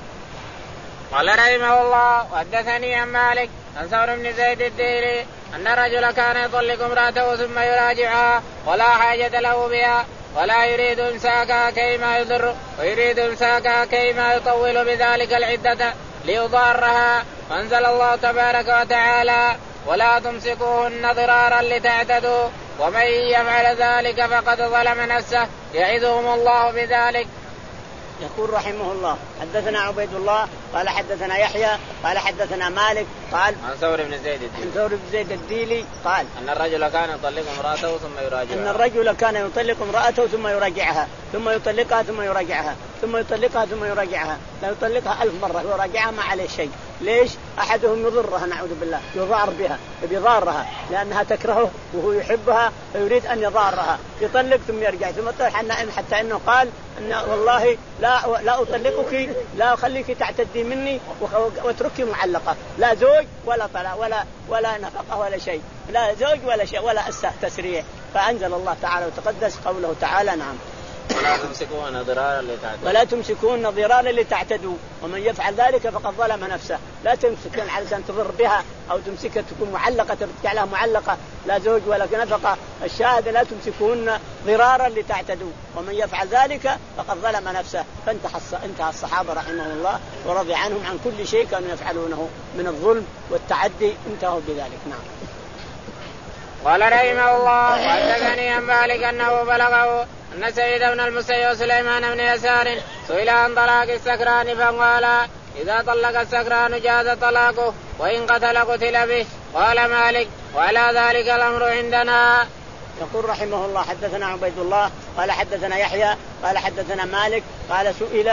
قال رحمه الله وحدثني عن مالك عن ثور بن زيد الديلي أن رجلا كان يطلق امرأته ثم يراجعها ولا حاجة له بها ولا يريد إمساكها كيما يضر ويريد إمساكها كيما يطول بذلك العدة ليضارها، فأنزل الله تبارك وتعالى ولا تمسكوهن ضرارا لتعتدوا ومن يفعل ذلك فقد ظلم نفسه يعظهم الله بذلك. يقول رحمه الله حدثنا عبيد الله قال حدثنا يحيى قال حدثنا مالك قال عن ثور بن زيد الديلي عن ثور بن زيد الديلي قال أن الرجل كان يطلق امرأته ثم يراجعها أن الرجل كان يطلق امرأته ثم يراجعها ثم يطلقها ثم يراجعها ثم يطلقها ثم يراجعها لا يطلقها ألف مرة ويراجعها ما عليه شيء، ليش؟ أحدهم يضرها نعوذ بالله، يضار بها، يضارها لأنها تكرهه وهو يحبها ويريد أن يضارها، يطلق ثم يرجع ثم طلع النائم، حتى أنه قال أن والله لا لا أطلقك، لا أخليك تعتدي مني واتركي معلقة، لا زوج ولا طلاق ولا ولا نفقة ولا شيء، لا زوج ولا شيء ولا تسريع. فأنزل الله تعالى وتقدس قوله تعالى نعم ولا تمسكون ضرارا لتعتدوا ولا تمسكون ضرارا لتعتدوا ومن يفعل ذلك فقد ظلم نفسه. لا تمسكون على أن تضر بها أو تمسكها تكون معلقة تجعلها معلقة، لا زوج ولا نفقة. الشاهد لا تمسكون ضرارا لتعتدوا ومن يفعل ذلك فقد ظلم نفسه. فانتهى الصحابة رحمه الله ورضي عنهم عن كل شيء كانوا يفعلونه من الظلم والتعدي، انتهوا بذلك. نعم. قال رحمه الله وحدثني عن مالك أنه بلغه أن سعيد بن المسيب وسليمان بن يسار سئل عن طلاق السكران فقال إذا طلق السكران جاز طلاقه وإن قتل قتل به. قال مالك وعلى ذلك الأمر عندنا. يقول رحمه الله حدثنا عبيد الله قال حدثنا يحيى قال حدثنا مالك قال سئل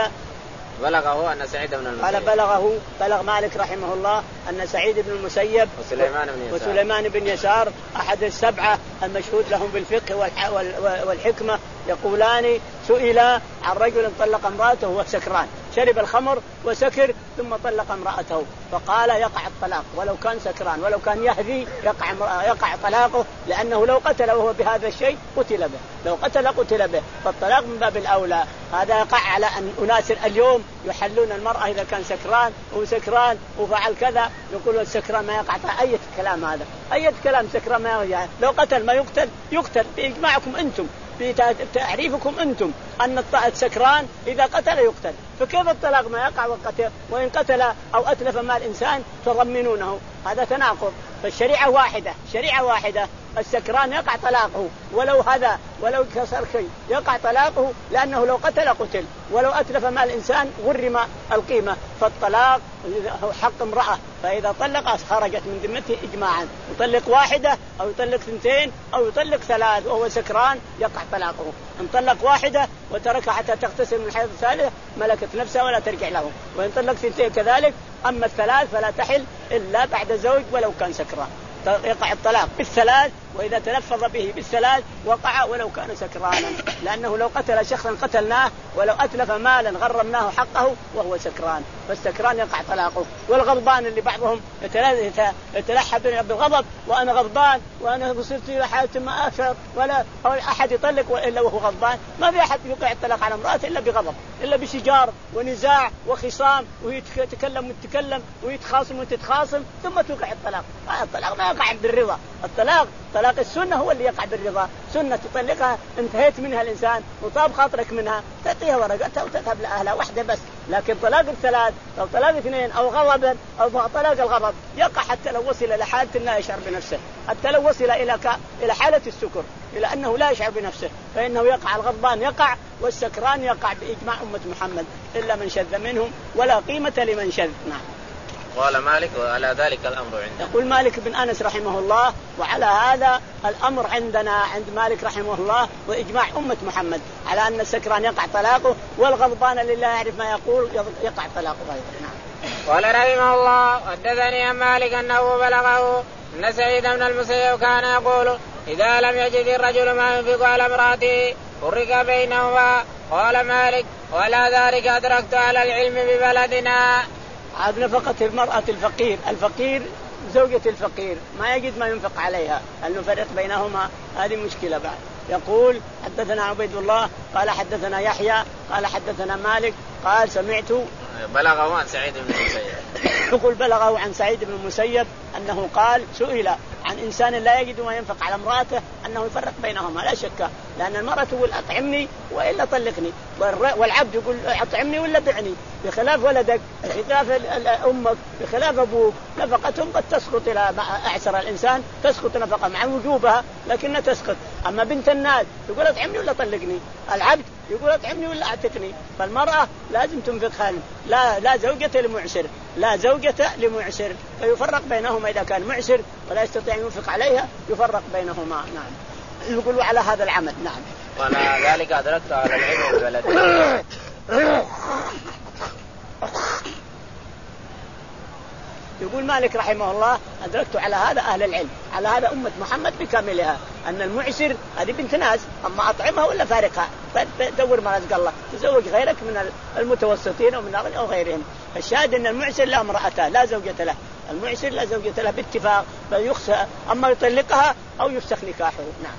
بلغه أن سعيد بن المسيب قال بلغه بلغ مالك رحمه الله أن سعيد بن المسيب وسليمان بن يسار, وسليمان بن يسار أحد السبعة المشهود لهم بالفقه والحكمة يقولان سئل عن رجل طلق امرأته وهو سكران، شرب الخمر وسكر ثم طلق امرأته، فقال يقع الطلاق ولو كان سكران ولو كان يهذي يقع يقع طلاقه، لأنه لو قتل وهو بهذا الشيء قتل به، لو قتل قتل به، فالطلاق من باب الأولى. هذا يقع على أن أناس اليوم يحلون المرأة إذا كان سكران وسكران وفعل كذا، يقول السكران ما يقع. أي كلام هذا؟ أي كلام سكران ما يقع؟ لو قتل ما يقتل يقتل بإجماعكم أنتم، بتعريفكم أنتم أن السكران إذا قتل يقتل، فكيف الطلاق ما يقع وقتل وإن قتل أو أتلف مال إنسان تضمنونه؟ هذا تناقض. فالشريعة واحدة، شريعة واحدة، السكران يقع طلاقه ولو هذا ولو كسر شيء يقع طلاقه، لأنه لو قتل قتل ولو أتلف مال إنسان غرم القيمة. فالطلاق حق امرأة، فإذا طلق خرجت من ذمته إجماعا، يطلق واحدة أو يطلق ثنتين أو يطلق ثلاث وهو سكران يقع طلاقه. إن طلق واحدة وتركها حتى تغتسل من الحيض الثالث ملكت نفسها ولا ترجع له، وإن طلق ثنتين كذلك. أما الثلاث فلا تحل إلا بعد زوج ولو كان سكران، يقع الطلاق بالثلاث، وإذا تلفظ به بالثلاث وقع ولو كان سكرانا، لأنه لو قتل شخصا قتلناه ولو أتلف مالا غرمناه حقه وهو سكران، فالسكران يقع طلاقه. والغضبان اللي بعضهم يتلحب بالغضب وأنا غضبان وأنا وصلت إلى حالة ما أشعر، ولا أحد يطلق إلا وهو غضبان. ما في أحد يقع الطلاق على امرأة إلا بغضب، إلا بشجار ونزاع وخصام، ويتكلم ويتكلم ويتخاصم وتتخاصم ثم توقع الطلاق. الطلاق ما يقع بالرضا، الطلاق طلاق السنة هو اللي يقع بالرضا. سنة تطلقها انتهيت منها الإنسان وطاب خاطرك منها تعطيها ورقتها وتذهب لأهلها واحدة بس. لكن طلاق الثلاث أو طلاق اثنين أو غضبا أو طلاق الغضب يقع حتى لو وصل إلى حالة لا يشعر بنفسه، حتى لو وصل إلى ك... إلى حالة السكر، إلى أنه لا يشعر بنفسه، فإنه يقع. الغضبان يقع والسكران يقع بإجماع أمة محمد إلا من شذ منهم ولا قيمة لمن شذ. نعم. قال مالك وعلى ذلك الأمر عندنا. يقول مالك بن أنس رحمه الله وعلى هذا الأمر عندنا عند مالك رحمه الله وإجماع أمة محمد على أن السكران يقع طلاقه، والغضبان لله يعرف ما يقول يقع طلاقه أيضا. نعم. قال رحمه الله حدثني عن مالك أنه بلغه أن سعيد بن المسيب كان يقول إذا لم يجد الرجل ما ينفق على امرأته فرق بينهما. قال مالك وعلى ذلك أدركت على العلم ببلدنا. عاد نفقة المرأة الفقير، الفقير زوجة الفقير ما يجد ما ينفق عليها، هل نفرق بينهما؟ هذه مشكلة بعد. يقول حدثنا عبيد الله قال حدثنا يحيى قال حدثنا مالك قال سمعت بلغه عن سعيد بن المسيب يقول بلغه عن سعيد بن المسيب أنه قال سئل عن إنسان لا يجد ما ينفق على امرأته أنه يفرق بينهما. لا شك، لأن المرأة تقول أطعمني وإلا طلقني، والعبد يقول أطعمني ولا بعني، بخلاف ولدك بخلاف أمك بخلاف أبوك نفقتهم قد تسقط إلى أعسر الإنسان، تسقط نفقة مع وجوبها لكنها تسقط. أما بنت الناس يقول أطعمني ولا طلقني، العبد يقول أطعمني ولا أعتقني. فالمرأة لازم تنفق، لا لا زوجة لمعسر، لا زوجة لمعسر، فيفرق بينهما إذا كان معسر ولا يستطيع ينفق عليها يفرق بينهما. نعم. يقولوا على هذا العمل. نعم. وعلى ذلك أدركت على العلم ببلدنا. يقول مالك رحمه الله أدركت على هذا أهل العلم، على هذا أمة محمد بكاملها، أن المعسر هذه بنت ناس، أما أطعمها ولا فارقها، دور ما رزق الله، تزوج غيرك من المتوسطين أو من أو غيرهم. الشاهد أن المعسر لا امرأة لا زوجة له، المعسر لا زوجة له باتفاق، فيخسى أما يطلقها أو يفسخ نكاحه. نعم.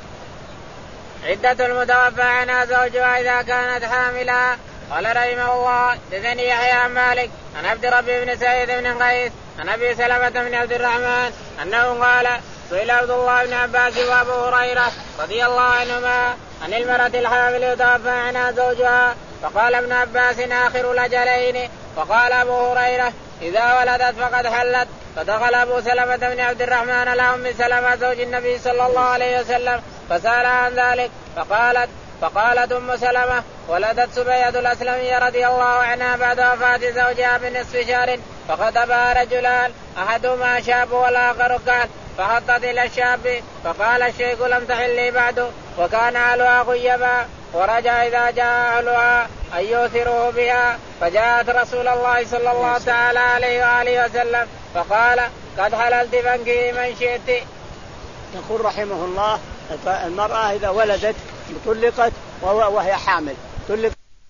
عدة المتوفى عنها زوجها إذا كانت حاملا. قال رحمه الله حدثني يحيى عن مالك عن عبد ربي بن سعيد بن قيس عن أبي سلمة بن عبد الرحمن أنه قال سئل عبد الله بن عباس وأبو هريرة رضي الله عنهما عن المرأة الحامل يتوفى عنها زوجها، فقال ابن عباس آخر الأجلين، وقال أبو هريرة إذا ولدت فقد حلت. فدخل أبو سلمة بن عبد الرحمن على أم سلمة زوج النبي صلى الله عليه وسلم فسأل عن ذلك، فقالت فقالت أم سلمة ولدت سبيعة الأسلمية رضي الله عنها بعد وفاة زوجها بنصف شهر، فخطبها رجلان أحدهما شاب والآخر كهل، فحطت إلى الشاب فقال الشيخ لم تحلي بعد، وكان أهلها غيبا، ورجع إذا جاء أهلها أن يؤثره بها، فجاءت رسول الله صلى الله تعالى عليه وآله وسلم فقال قد حللت فانكحي من شئت. يقول رحمه الله المرأة إذا ولدت طلقت وهي حامل طلق.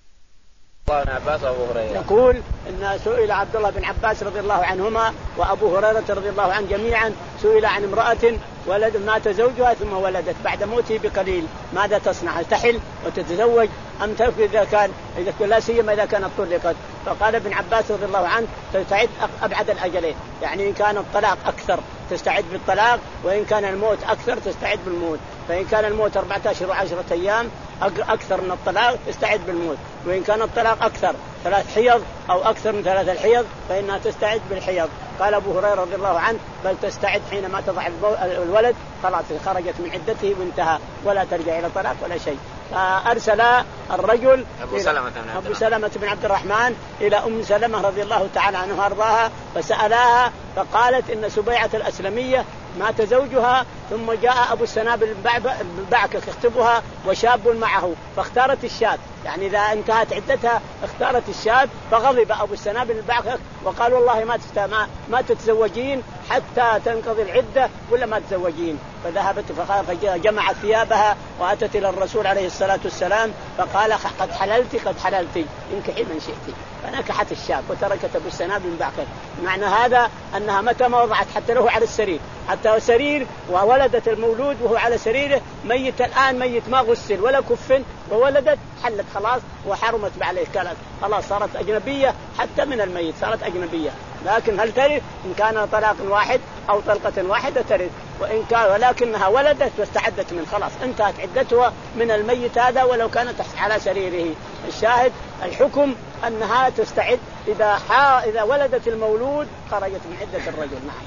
يقول إن سئل عبد الله بن عباس رضي الله عنهما وأبو هريرة رضي الله عنه جميعا سئل عن امرأة ولد مات زوجها ثم ولدت بعد موته بقليل ماذا تصنع؟ هل تحل وتتزوج أم ترفض إذا كان إذا لا سيما إذا كانت طلقت؟ فقال ابن عباس رضي الله عنه تستعد أبعد الأجلين، يعني إن كان الطلاق أكثر تستعد بالطلاق، وإن كان الموت أكثر تستعد بالموت، فإن كان الموت أربعة أشهر وعشرة أيام أكثر من الطلاق تستعد بالموت، وإن كان الطلاق أكثر ثلاث حيض أو أكثر من ثلاث الحيض فإنها تستعد بالحيض. قال أبو هريرة رضي الله عنه بل تستعد حينما تضع الولد خلاص خرجت من عدته وانتهى ولا ترجع إلى طلاق ولا شيء. فأرسل الرجل أبو سلمة, أبو سلمة بن عبد الرحمن إلى أم سلمة رضي الله تعالى عنها وارضاها فسألاها، فقالت إن سبيعة الأسلمية مات زوجها ثم جاء أبو السنابل البعكة يخطبها وشاب معه، فاختارت الشاب، يعني إذا انتهت عدتها اختارت الشاب، فغضب أبو السنابل البعكة وقال والله ما ما, ما تتزوجين حتى تنقضي العدة ولا ما تتزوجين. فذهبت فجمعت ثيابها وأتت إلى الرسول عليه الصلاة والسلام فقال قد حللت قد حللت انكحي من شئت، فنكحت الشاب وتركت أبو السنابل البعكة. معنى هذا أنها متى ما وضعت حتى له على السرير حتى سرير وولدت المولود وهو على سريره ميت الآن ميت ما غسل ولا كفن وولدت حلت خلاص وحرمت عليه، كانت خلاص صارت أجنبية حتى من الميت صارت أجنبية. لكن هل ترث إن كان طلاق واحد أو طلقة واحدة ترث، وإن كان ولكنها ولدت واستعدت من خلاص انتهت عدتها من الميت هذا ولو كانت على سريره. الشاهد الحكم أنها تستعد إذا حا إذا ولدت المولود خرجت من عدة الرجل. نعم.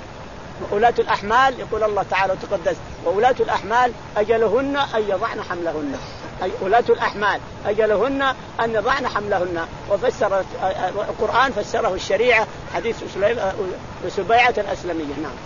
وأولاة الأحمال يقول الله تعالى وتقدس وأولاة الأحمال أجلهن أن يضعن حملهن، أي أولاة الأحمال أجلهن أن يضعن حملهن. وفسر القرآن فسره الشريعة حديث سبيعة الأسلمية. نعم.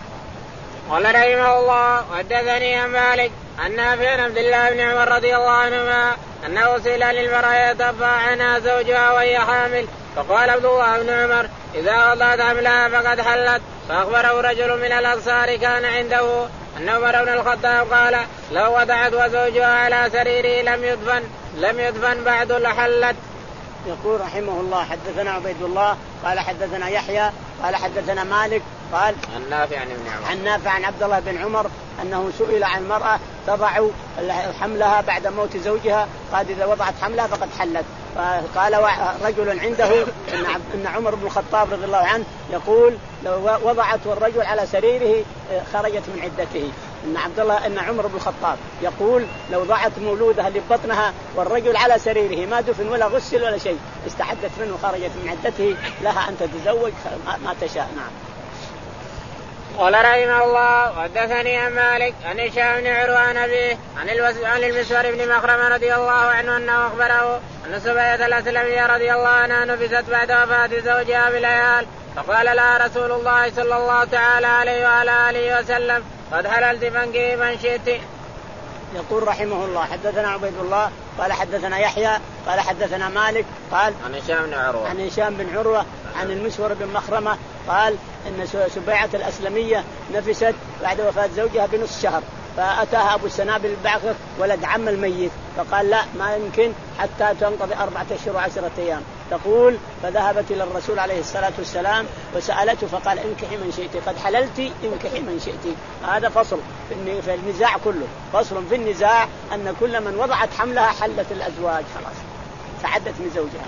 قال رحمه الله وحدثني عن مالك عن نافع عن عبد الله بن عمر رضي الله عنهما أنه سئل للمرأة يتوفى عنها زوجها وهي حامل، فقال عبد الله بن عمر إذا وضعت حملها فقد حلت. فأخبره رجل من الأنصار كان عنده أن عمر بن الخطاب قال لو وضعت وزوجها على سريره لم يدفن لم يدفن بعد لحلت. يقول رحمه الله حدثنا عبيد الله قال حدثنا يحيى قال حدثنا مالك قال عن نافع عن ابن عمر عن نافع عن عبد الله بن عمر أنه سئل عن المرأة تضع حملها بعد موت زوجها، قال إذا وضعت حملها فقد حلت. فقال رجل عنده إن عمر بن الخطاب رضي الله عنه يقول لو وضعت والرجل على سريره خرجت من عدته. إن عبد الله إن عمر بن الخطاب يقول لو ضعت مولودها اللي ببطنها والرجل على سريره ما دفن ولا غسل ولا شيء استعدت منه وخرجت من عدته لها أن تتزوج ما تشاء. نعم. قال رحمه الله وحدثني عن مالك عن هشام بن عروة عن أبيه عن المسور بن مخرمة رضي الله عنه أنه أخبره أن سبيعة الأسلمية رضي الله عنها نفست بعد وفاة زوجها بالعيال، فقال لها رسول الله صلى الله تعالى عليه وعلى آله وسلم قد حللت فانكحي من شئت. يقول رحمه الله حدثنا عبيد الله قال حدثنا يحيى قال حدثنا مالك قال عن هشام بن عروة عن هشام بن عروة عن المسور بن مخرمة قال إن سبيعة الأسلمية نفست بعد وفاة زوجها بنصف شهر، فأتاها أبو السنابل البعثر ولد عم الميت فقال لا ما يمكن حتى تنقضي أربعة أشهر وعشرة أيام. تقول فذهبت إلى الرسول عليه الصلاة والسلام وسألته فقال انكحي من شئت، قد حللتي انكحي من شئت. هذا فصل في النزاع كله، فصل في النزاع أن كل من وضعت حملها حلت الأزواج خلاص تعدت من زوجها.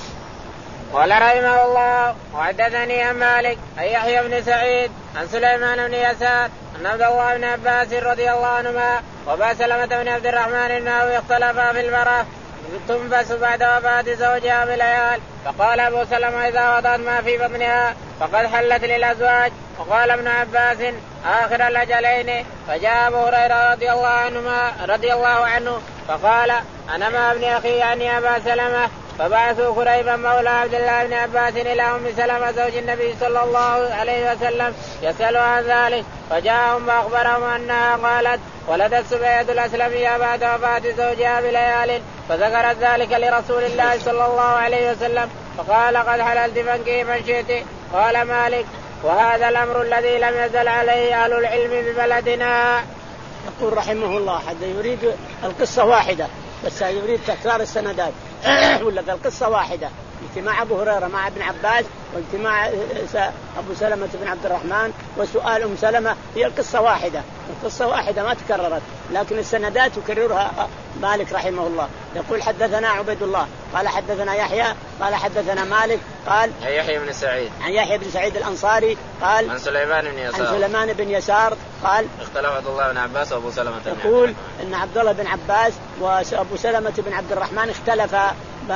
قال رحمه الله وحدثني عن مالك عن يحيى بن سعيد عن سليمان بن يسار أن عبد الله بن عباس رضي الله عنهما وأبا سلمة بن عبد الرحمن إنه اختلفا في المرأة تنفس بعد وفاة زوجها بليال، فقال أبو سلمة إذا وضعت ما في بطنها فقد حلت للأزواج. وقال ابن عباس آخر الأجلين. فجاء أبو هريرة رضي الله عنهما رضي الله عنه فقال أنا مع ابن أخي يعني أبا سلمة، فبعثوا قريبا مولى عبد الله بن عباس إلى أم سلمة زوج النبي صلى الله عليه وسلم يسأل عن ذلك، فجاءهم وأخبرهم أنها قالت ولدت سبيعة الأسلمية بعد وفاة زوجها بليال، فذكرت ذلك لرسول الله صلى الله عليه وسلم فقال قد حللت فانكحي من شئت. قال مالك وهذا الأمر الذي لم يزل عليه أهل العلم ببلدنا. يقول رحمه الله حتى يريد القصة واحدة بس يريد تكرار السندات ولا القصة واحدة، اجتماع أبو هريرة مع ابن عباس واجتماع أبو سلمة بن عبد الرحمن وسؤال أم سلمة، هي القصة واحدة، القصة واحدة ما تكررت لكن السندات يكررها مالك رحمه الله. يقول حدثنا عبيد الله قال حدثنا يحيى قال حدثنا مالك قال عن يحيى بن سعيد عن يحيى بن سعيد الأنصاري قال عن سليمان بن يسار عن سليمان بن يسار قال اختلف عبد الله بن عباس وأبو سلمة بن يقول إن عبد الله بن عباس وأبو سلمة بن عبد الرحمن اختلفا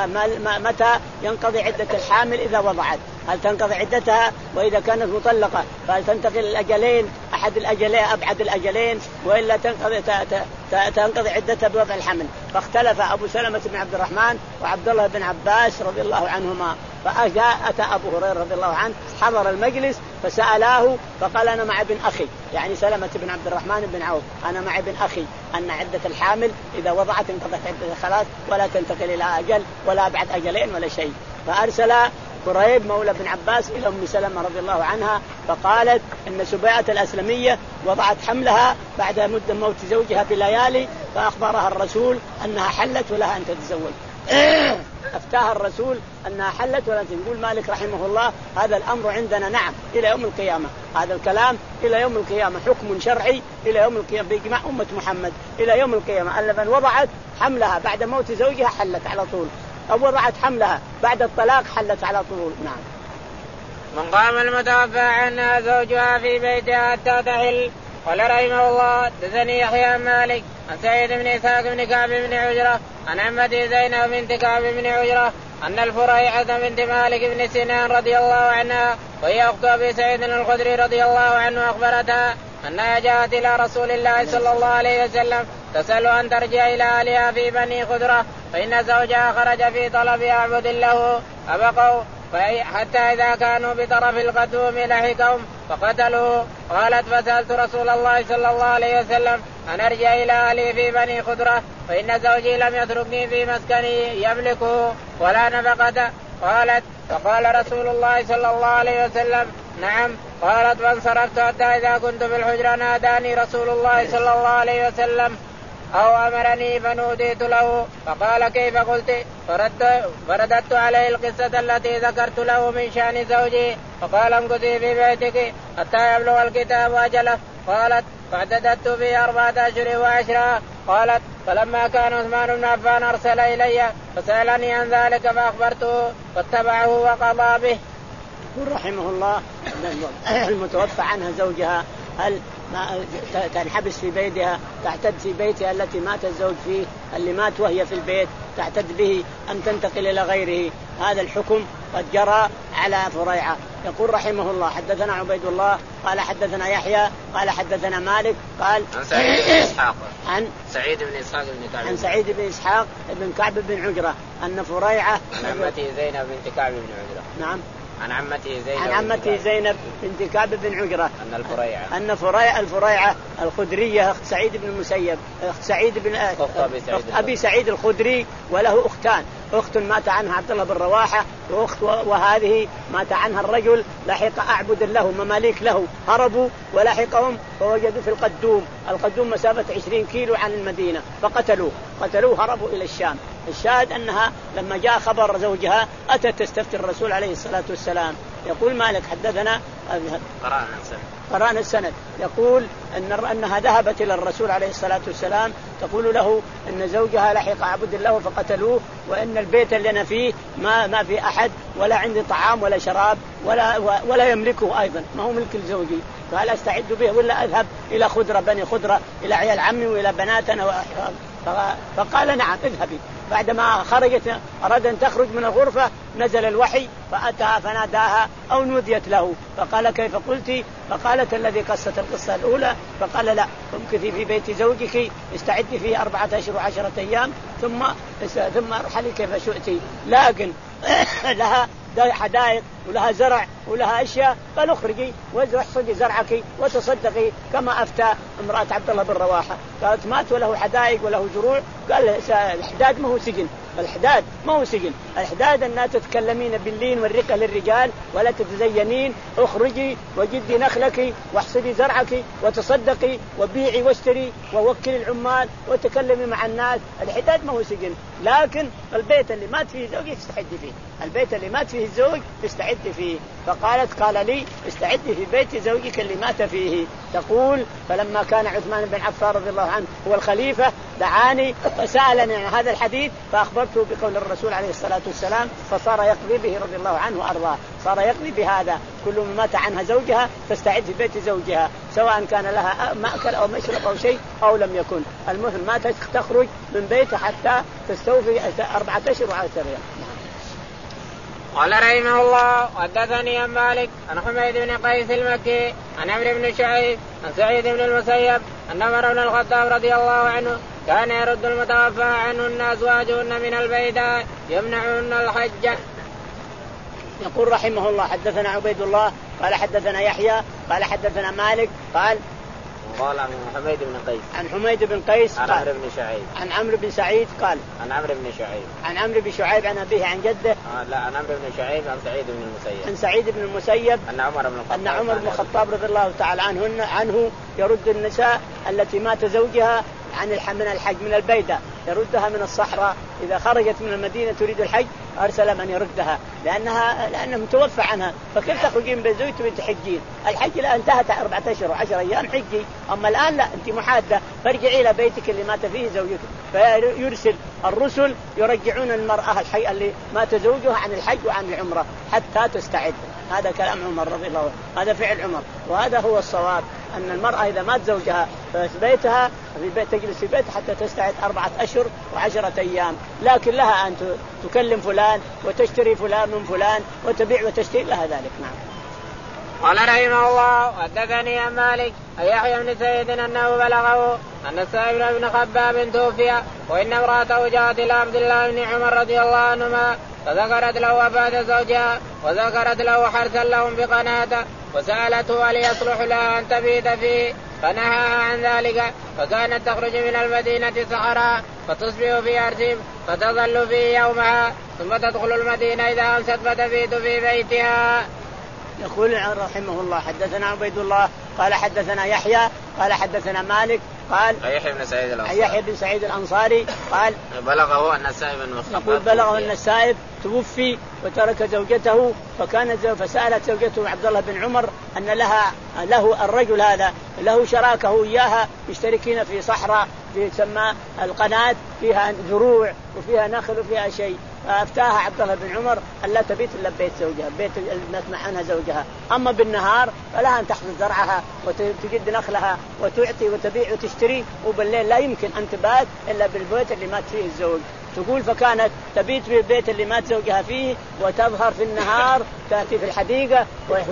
متى ينقضي عدة الحامل إذا وضعت، هل تنقضي عدتها وإذا كانت مطلقة فهل تنتقل الأجلين أحد الأجلين أبعد الأجلين وإلا تنقضي تنقضي عدتها بوضع الحمل. فاختلف أبو سلمة بن عبد الرحمن وعبد الله بن عباس رضي الله عنهما. فأجاء أتى أبو هريرة رضي الله عنه حضر المجلس فسألاه فقال أنا مع ابن أخي يعني سلمة بن عبد الرحمن بن عوف أنا مع ابن أخي أن عدة الحامل إذا وضعت انقضت عدة خلاص ولا تنتقل إلى أجل ولا بعد أجلين ولا شيء. فأرسل قريب مولى بن عباس إلى أم سلمة رضي الله عنها فقالت إن سبيعة الأسلمية وضعت حملها بعد مدة موت زوجها بليالي، فأخبرها الرسول أنها حلت ولها أن تتزوج. أفتاها الرسول أنها حلت ولا تنقول. مالك رحمه الله هذا الأمر عندنا نعم إلى يوم القيامة، هذا الكلام إلى يوم القيامة حكم شرعي إلى يوم القيامة بإجماع أمة محمد إلى يوم القيامة أن من وضعت حملها بعد موت زوجها حلت على طول أو وضعت حملها بعد الطلاق حلت على طول. نعم. من قام المتوفى عنها زوجها في بيتها حتى تحل. قال رحمه الله دثني يحيى مالك عن سعيد بن إسحاق بن كعب بن عجرة عن عمته زينب بنت كعب بن عجرة أن الفريعة بنت مالك بن سنان رضي الله عنها وهي أخت أبي سعيد الخدري رضي الله عنه أخبرتها أنها جاءت إلى رسول الله صلى الله عليه وسلم تسأل أن ترجع إلى أهلها في بني خدرة فإن زوجها خرج في طلب عبد له أبقوا حتى إذا كانوا بطرف القدوم لحقهم فقتلوه. قالت فسألت رسول الله صلى الله عليه وسلم أن أرجع إلى أهلي في بني خدرة فإن زوجي لم يتركني في مسكني يملكه ولا نفقة. قالت فقال رسول الله صلى الله عليه وسلم نعم. قالت فانصرفت حتى إذا كنت في الحجرة ناداني رسول الله صلى الله عليه وسلم أو أمرني فنوديت له فقال كيف قلت؟ فردت, فرددت عليه القصة التي ذكرت له من شأن زوجي فقال امكثي في بيتك حتى يبلغ الكتاب أجله. قالت فاعتددت في أربعة أشهر وعشرة. قالت فلما كان عثمان بن عفان أرسل إلي فسألني عن ذلك فأخبرته فاتبعه وقضى به. يقول رحمه الله المتوفى عنها زوجها هل تنحبس في بيتها تعتد في بيتها التي مات الزوج فيه اللي مات وهي في البيت تعتد به أم تنتقل إلى غيره؟ هذا الحكم قد جرى على فريعة. يقول رحمه الله حدثنا عبيد الله قال حدثنا يحيى قال حدثنا مالك قال عن سعيد بن إسحاق عن سعيد بن إسحاق بن كعب عن سعيد بن إسحاق بن كعب بن عجرة أن فريعة عن عمته زينب بنت كعب بن عجرة نعم عن عمته زينب عن عمته زينب بنت كعب بن عجرة أن الفريعة أن فريعة الفريعة الخدرية أخت سعيد بن المسيب أخت سعيد بن أخت أبي سعيد الخدري وله أختان أخت مات عنها عبد الله بن رواحة، وأخت وهذه مات عنها الرجل لحق أعبد له مماليك له هربوا ولحقهم فوجدوا في القدوم، القدوم مسافة عشرين كيلو عن المدينة فقتلوه، قتلوه هربوا إلى الشام. الشاهد أنها لما جاء خبر زوجها أتت تستفتي الرسول عليه الصلاة والسلام. يقول مالك حدثنا قرأنا السند يقول أن أنها ذهبت إلى الرسول عليه الصلاة والسلام تقول له أن زوجها لحق عبد الله فقتلوه، وأن البيت اللي أنا فيه ما ما في أحد ولا عندي طعام ولا شراب ولا ولا يملكه أيضا، ما هو ملك زوجي، فهل أستعد به ولا أذهب إلى خضرة بني خضرة إلى عيال عمي وإلى بناتنا وأحرام؟ فقال نعم اذهبي. بعدما خرجت أراد أن تخرج من الغرفة نزل الوحي فأتاها فناداها أو نوديت له فقال كيف قلت؟ فقالت الذي قصت القصة الأولى، فقال لا امكثي في بيت زوجك استعدي فيه أربعة أشهر وعشرة أيام ثم ثم ارحلي كيف شئتي، لكن لها حدائق ولها زرع ولها أشياء، قال اخرجي واحصدي زرعك وتصدقي كما أفتى امرأة عبد الله بن رواحة. قالت مات وله حدائق وله زروع، قال الحداد ما هو سجن، الحداد ما هو سجن، الحداد أنها تتكلمين باللين والرقة للرجال ولا تتزينين، اخرجي وجدي نخلك واحصدي زرعك وتصدقي وبيعي واشتري ووكلي العمال وتكلمي مع الناس، الحداد ما هو سجن. لكن البيت اللي مات فيه زوجي تستعدي فيه، البيت اللي مات فيه الزوج تستعدي فيه. فقالت قال لي استعدي في بيت زوجك اللي مات فيه. تقول فلما كان عثمان بن عفان رضي الله عنه هو الخليفة دعاني فسألني عن هذا الحديث فأخبرته بقول الرسول عليه الصلاة والسلام، فصار يقضي به رضي الله عنه وأرضاه، صار يقضي بهذا كل ما مات عنها زوجها تستعد في بيت زوجها سواء كان لها مأكل أو مشرب أو شيء أو لم يكن، المهم ما تخرج من بيتها حتى تستوفي أربعة أشهر وعشرة أيام. قال رحمه الله حدثني عن مالك عن حميد بن قيس المكي عن عمرو بن شعيب عن سعيد بن المسيب أن عمر بن الخطاب رضي الله عنه كان يرد المتوفى عنه الناس واجهن من البيداء يمنعون الحج. يقول رحمه الله حدثنا عبيد الله قال حدثنا يحيى قال حدثنا مالك قال قال عن حميد بن قيس عن حميد بن قيس عن عمرو بن شعيب عن عمرو بن سعيد قال عن عمرو بن شعيب عن عمرو بن شعيب عن أبيه عن جده آه لا عن عمرو بن شعيب عن سعيد بن المسيب عن سعيد بن المسيب أن عمر بن الخطاب أن عمر بن الخطاب رضي الله تعالى عنه عنه يرد النساء التي مات زوجها عن من الحج من البيدة، يردها من الصحراء إذا خرجت من المدينة تريد الحج أرسل من يردها لأنها لأنه متوفى عنها، فكيف تخرجين بزوج تريد حجين؟ الحج لا انتهت أربعة أشهر وعشر أيام حجي، أما الآن لا أنت محادة فارجعي إلى بيتك اللي مات فيه زوجك. فيرسل الرسل يرجعون المرأة الحي اللي مات زوجها عن الحج وعن العمرة حتى تستعد. هذا كلام عمر رضي الله عنه، هذا فعل عمر، وهذا هو الصواب أن المرأة إذا مات زوجها في بيتها في بيت تجلس في بيتها حتى تستعد أربعة أشهر وعشرة أيام، لكن لها أن تكلم فلان وتشتري فلان من فلان وتبيع وتشتري لها ذلك. نعم. قال رحمه الله حدثني عن مالك يحيى بن سعيد أنه بلغه أن السائب بن خباب توفي وإن امرأته جاءت إلى عبد الله بن عمر رضي الله عنهما فذكرت له وفاة زوجها وذكرت له حرثا لهم بقناة وسألته هل يصلح لها أن تبيت فيه فنهاها عن ذلك، فكانت تخرج من المدينة سحرا فتصبح في أرسم فتظل فيه يومها ثم تدخل المدينة إذا أمست فتبيت في بيتها. يقول رحمه الله حدثنا عبيد الله قال حدثنا يحيى قال حدثنا مالك قال يحيى بن سعيد الأنصاري يحيى بن سعيد الأنصاري قال بلغه أن السائب بن يقول بلغه أن السائب توفي وترك زوجته فكانت فسألت زوجته عبد الله بن عمر أن لها له الرجل هذا له شراكه إياها مشتركين في صحراء تسمى القناة فيها زروع وفيها نخل وفيها شيء، فأفتاها عبد الله بن عمر ألا تبيت إلا بيت زوجها بيت نسمع عنها زوجها، أما بالنهار فلها أن تحفظ زرعها وتجد نخلها وتعطي وتبيع وتشتري، وبالليل لا يمكن أن تبات إلا بالبيت اللي مات فيه الزوج. تقول فكانت تبيت في البيت اللي مات زوجها فيه وتظهر في النهار تأتي في الحديقة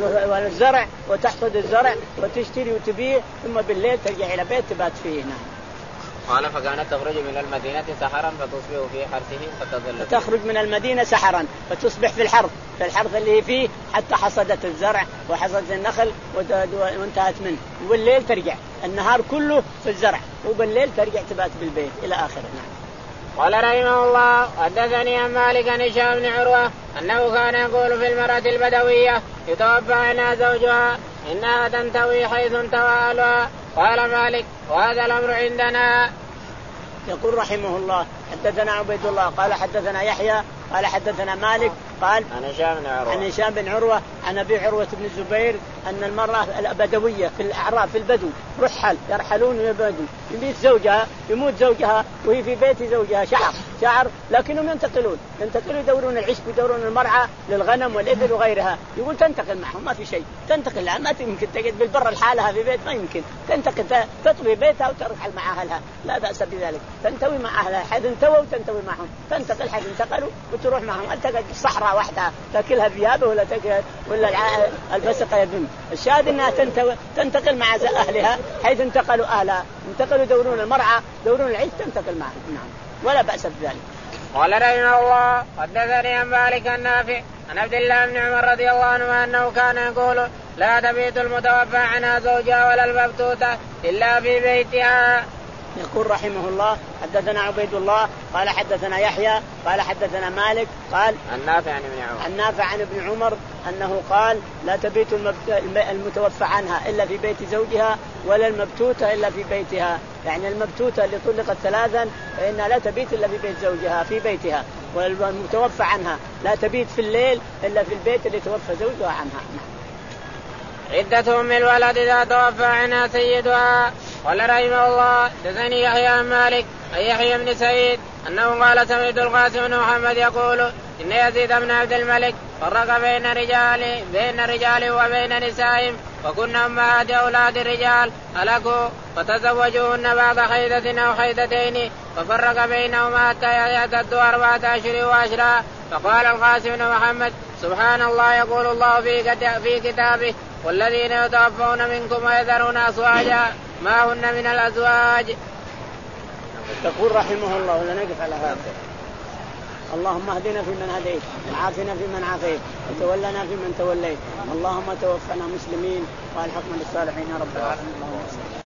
والزرع وتحصد الزرع وتشتري وتبيع ثم بالليل ترجع إلى بيت تبات فيه. نعم. قال فكانت تخرج من المدينة سحرا فتصبح في حرثه فتظل تخرج من المدينة سحرا فتصبح في الحرث في الحرث اللي هي فيه حتى حصدت الزرع وحصدت النخل وانتهت منه، وبالليل ترجع النهار كله في الزرع وبالليل ترجع تبات بالبيت إلى آخره. نعم. قال رحمه الله حدثني عن مالك عن هشام بن عروة أنه كان يقول في المرأة البدوية يتوفى عنها زوجها إنها تنتوي حيث انتوى أهلها. قال مالك وهذا الأمر عندنا. يقول رحمه الله حدثنا عبيد الله قال حدثنا يحيى قال حدثنا مالك قال عن هشام بن عروة عن هشام بن عروة عن أبي عروة بن الزبير أن المرأة البدوية في الأعراب في البدو رحل يرحلون يبدو يموت زوجها يموت زوجها وهي في بيت زوجها شعر شعر لكنهم ينتقلون ينتقلون يدورون العشب يدورون المرعى للغنم والإبل وغيرها. يقول تنتقل معهم ما في شيء تنتقل لا ما يمكن تجد بالبر الحالها في بيت ما يمكن تنتقل تطوي بيتها وترحل مع أهلها لا بأس بذلك تنتوي مع أهلها حيث انتووا وتنتوي معهم تنتقل حيث انتقلوا وتروح معهم. أنت تجد الصحراء وحدها تأكلها ثيابه ولا تأكل ولا الفسق يدم. الشاهد أنها تنتقل تنتقل مع أهلها حيث انتقلوا أهلها انتقلوا دورون المرعى دورون العيش تنتقل معهم نعم ولا بأس بذلك. قال رحمه الله حدثني عن مالك النافع عن عبد الله بن عمر رضي الله عنه أنه كان يقول لا تبيت المتوفى عنها زوجها ولا المبتوتة إلا في بيتها. يقول رحمه الله حدثنا عبيد الله قال حدثنا يحيى قال حدثنا مالك قال النافع عن ابن عمر النافع عن ابن عمر أنه قال لا تبيت المتوفى عنها إلا في بيت زوجها ولا المبتوتة إلا في بيتها. يعني المبتوتة اللي طلقت ثلاثا فإنها لا تبيت إلا في بيت زوجها في بيتها والمتوفى عنها لا تبيت في الليل إلا في البيت اللي توفى زوجها عنها. عدة أم الولد إذا توفى عنها سيدها. قال رحمه الله حدثني يحيى عن مالك أي يحيى بن سعيد أنه قال سمعت القاسم بن محمد يقول إن يزيد بن عبد الملك فرق بين رجال بين رجال وبين نسائهم وكنا أمهات أولاد الرجال هلكوا فتزوجوهن بعد حيضة أو حيضتين ففرق بينهما حتى يعتدوا أربعة أشهر وعشرا. فقال القاسم بن محمد سبحان الله يقول الله في كتابه والذين يتوفون منكم ويذرون أزواجا ما هن من الأزواج. تقول رحمه الله ولا نقف على هذا. اللهم اهدنا فيمن هديت وعافنا فيمن عافيت وتولنا فيمن توليت اللهم توفنا مسلمين والحقنا بالصالحين يا رب العالمين.